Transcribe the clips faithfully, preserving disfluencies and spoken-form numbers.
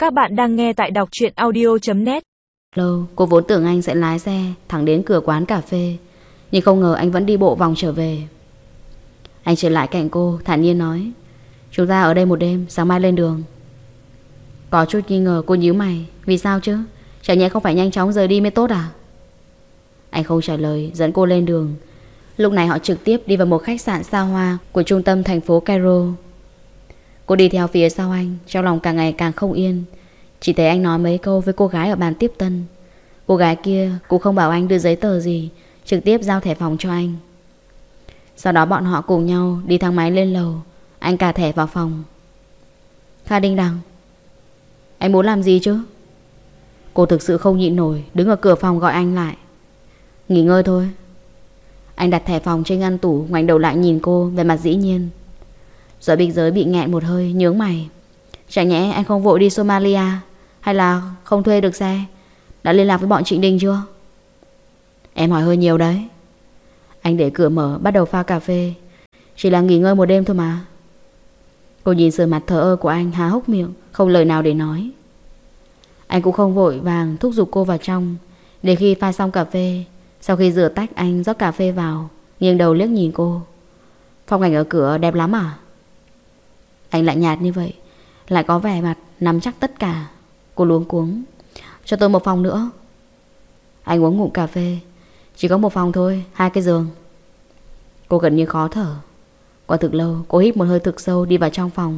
Các bạn đang nghe tại đọc truyện audio chấm net. Lâu, cô vốn tưởng anh sẽ lái xe thẳng đến cửa quán cà phê, nhưng không ngờ anh vẫn đi bộ vòng trở về. Anh trở lại cạnh cô, thản nhiên nói: "Chúng ta ở đây một đêm, sáng mai lên đường." Có chút nghi ngờ, cô nhíu mày: "Vì sao chứ? Chả nhẽ không phải nhanh chóng rời đi mới tốt à?" Anh không trả lời, dẫn cô lên đường. Lúc này họ trực tiếp đi vào một khách sạn xa hoa của trung tâm thành phố Cairo. Cô đi theo phía sau anh, trong lòng càng ngày càng không yên. Chỉ thấy anh nói mấy câu với cô gái ở bàn tiếp tân. Cô gái kia cũng không bảo anh đưa giấy tờ gì, trực tiếp giao thẻ phòng cho anh. Sau đó bọn họ cùng nhau đi thang máy lên lầu. Anh cà thẻ vào phòng. "Kha Đinh Đằng, anh muốn làm gì chứ?" Cô thực sự không nhịn nổi, đứng ở cửa phòng gọi anh lại. "Nghỉ ngơi thôi." Anh đặt thẻ phòng trên ngăn tủ, ngoảnh đầu lại nhìn cô, về mặt dĩ nhiên. Rồi Bích Giới bị nghẹn một hơi, nhướng mày: "Chẳng nhẽ anh không vội đi Somalia, hay là không thuê được xe? Đã liên lạc với bọn Trịnh Đình chưa?" "Em hỏi hơi nhiều đấy." Anh để cửa mở, bắt đầu pha cà phê. "Chỉ là nghỉ ngơi một đêm thôi mà." Cô nhìn sự mặt thờ ơ của anh, há hốc miệng, không lời nào để nói. Anh cũng không vội vàng thúc giục cô vào trong. Để khi pha xong cà phê, sau khi rửa tách, anh rót cà phê vào, nghiêng đầu liếc nhìn cô: "Phong cảnh ở cửa đẹp lắm à?" Anh lại nhạt như vậy, lại có vẻ mặt nắm chắc tất cả. Cô luống cuống: "Cho tôi một phòng nữa." Anh uống ngụm cà phê: "Chỉ có một phòng thôi, hai cái giường." Cô gần như khó thở. Qua thực lâu, cô hít một hơi thực sâu, đi vào trong phòng.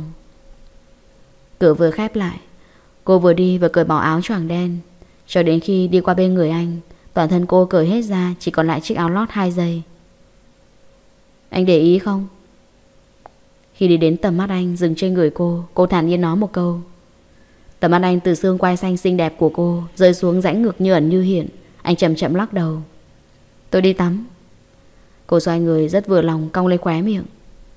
Cửa vừa khép lại, cô vừa đi vừa cởi bỏ áo choàng đen. Cho đến khi đi qua bên người anh, toàn thân cô cởi hết ra, chỉ còn lại chiếc áo lót hai giây. "Anh để ý không?" Khi đi đến tầm mắt anh dừng trên người cô, cô thản nhiên nói một câu. Tầm mắt anh từ xương quai xanh xinh đẹp của cô rơi xuống rãnh ngực như ẩn như hiện. Anh chậm chậm lắc đầu: "Tôi đi tắm." Cô xoay người rất vừa lòng, cong lên khóe miệng.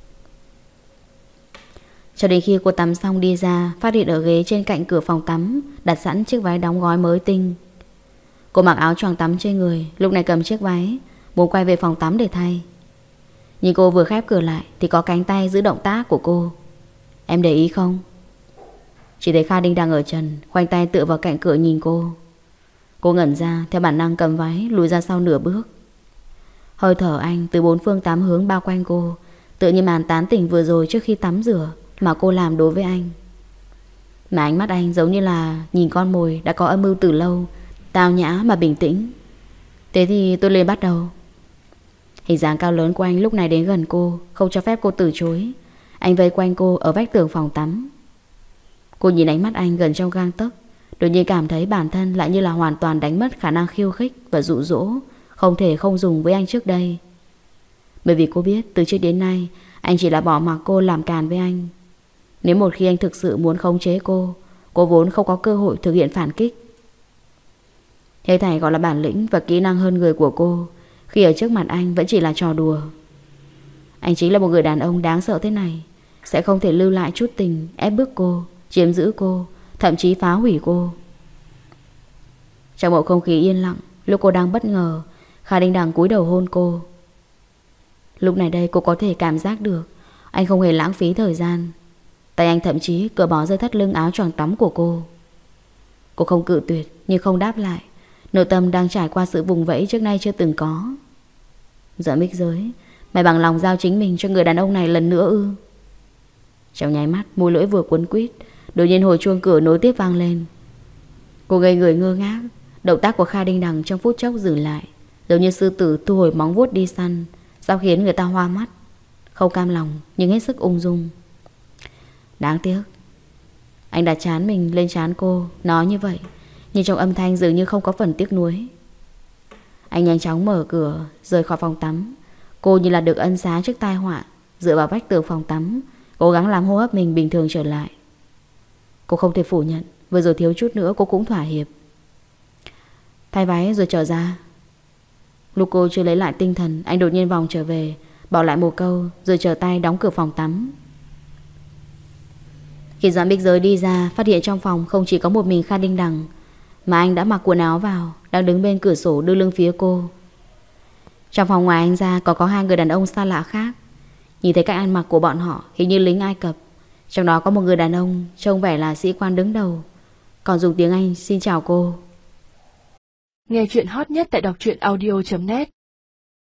Cho đến khi cô tắm xong đi ra, phát hiện ở ghế trên cạnh cửa phòng tắm đặt sẵn chiếc váy đóng gói mới tinh. Cô mặc áo choàng tắm trên người, lúc này cầm chiếc váy, muốn quay về phòng tắm để thay. Nhưng cô vừa khép cửa lại thì có cánh tay giữ động tác của cô. "Em để ý không?" Chỉ thấy Kha Đinh đang ở trần, khoanh tay tựa vào cạnh cửa nhìn cô. Cô ngẩn ra, theo bản năng cầm váy lùi ra sau nửa bước. Hơi thở anh từ bốn phương tám hướng bao quanh cô, tựa như màn tán tỉnh vừa rồi trước khi tắm rửa mà cô làm đối với anh. Mà ánh mắt anh giống như là nhìn con mồi đã có âm mưu từ lâu, tao nhã mà bình tĩnh. "Thế thì tôi lên bắt đầu." Hình dáng cao lớn của anh lúc này đến gần cô, không cho phép cô từ chối. Anh vây quanh cô ở vách tường phòng tắm. Cô nhìn ánh mắt anh gần trong gang tấc, đột nhiên cảm thấy bản thân lại như là hoàn toàn đánh mất khả năng khiêu khích và dụ dỗ không thể không dùng với anh trước đây. Bởi vì cô biết từ trước đến nay anh chỉ là bỏ mặc cô làm càn với anh. Nếu một khi anh thực sự muốn khống chế cô, cô vốn không có cơ hội thực hiện phản kích. Hết thảy gọi là bản lĩnh và kỹ năng hơn người của cô khi ở trước mặt anh vẫn chỉ là trò đùa. Anh chính là một người đàn ông đáng sợ thế này, sẽ không thể lưu lại chút tình ép bức cô, chiếm giữ cô, thậm chí phá hủy cô. Trong bầu không khí yên lặng, lúc cô đang bất ngờ, Kha Đinh Đằng cúi đầu hôn cô. Lúc này đây cô có thể cảm giác được anh không hề lãng phí thời gian. Tay anh thậm chí cởi bỏ dây thắt lưng áo choàng tắm của cô. Cô không cự tuyệt nhưng không đáp lại. Nội tâm đang trải qua sự vùng vẫy trước nay chưa từng có. Dạ Bích Giới, mày bằng lòng giao chính mình cho người đàn ông này lần nữa ư? Trong nháy mắt, môi lưỡi vừa cuốn quýt, đột nhiên hồi chuông cửa nối tiếp vang lên. Cô ngây người ngơ ngác. Động tác của Kha Đinh Đằng trong phút chốc dừng lại, giống như sư tử thu hồi móng vuốt đi săn, sao khiến người ta hoa mắt. Không cam lòng nhưng hết sức ung dung. Đáng tiếc. Anh đặt trán mình lên trán cô, nói như vậy, nhưng trong âm thanh dường như không có phần tiếc nuối. Anh nhanh chóng mở cửa, rời khỏi phòng tắm. Cô như là được ân xá trước tai họa, dựa vào vách tường phòng tắm, cố gắng làm hô hấp mình bình thường trở lại. Cô không thể phủ nhận, vừa rồi thiếu chút nữa cô cũng thỏa hiệp. Thay váy rồi trở ra. Lúc cô chưa lấy lại tinh thần, anh đột nhiên vòng trở về, bỏ lại một câu rồi trở tay đóng cửa phòng tắm. Khi Doãn Bích Giới đi ra, phát hiện trong phòng không chỉ có một mình Kha Đinh Đằng, mà anh đã mặc quần áo vào, đang đứng bên cửa sổ đưa lưng phía cô. Trong phòng ngoài anh ra còn có hai người đàn ông xa lạ khác. Nhìn thấy cách ăn mặc của bọn họ hình như lính Ai Cập. Trong đó có một người đàn ông trông vẻ là sĩ quan đứng đầu, còn dùng tiếng Anh xin chào cô. Nghe chuyện hot nhất tại đọc truyện audio chấm net.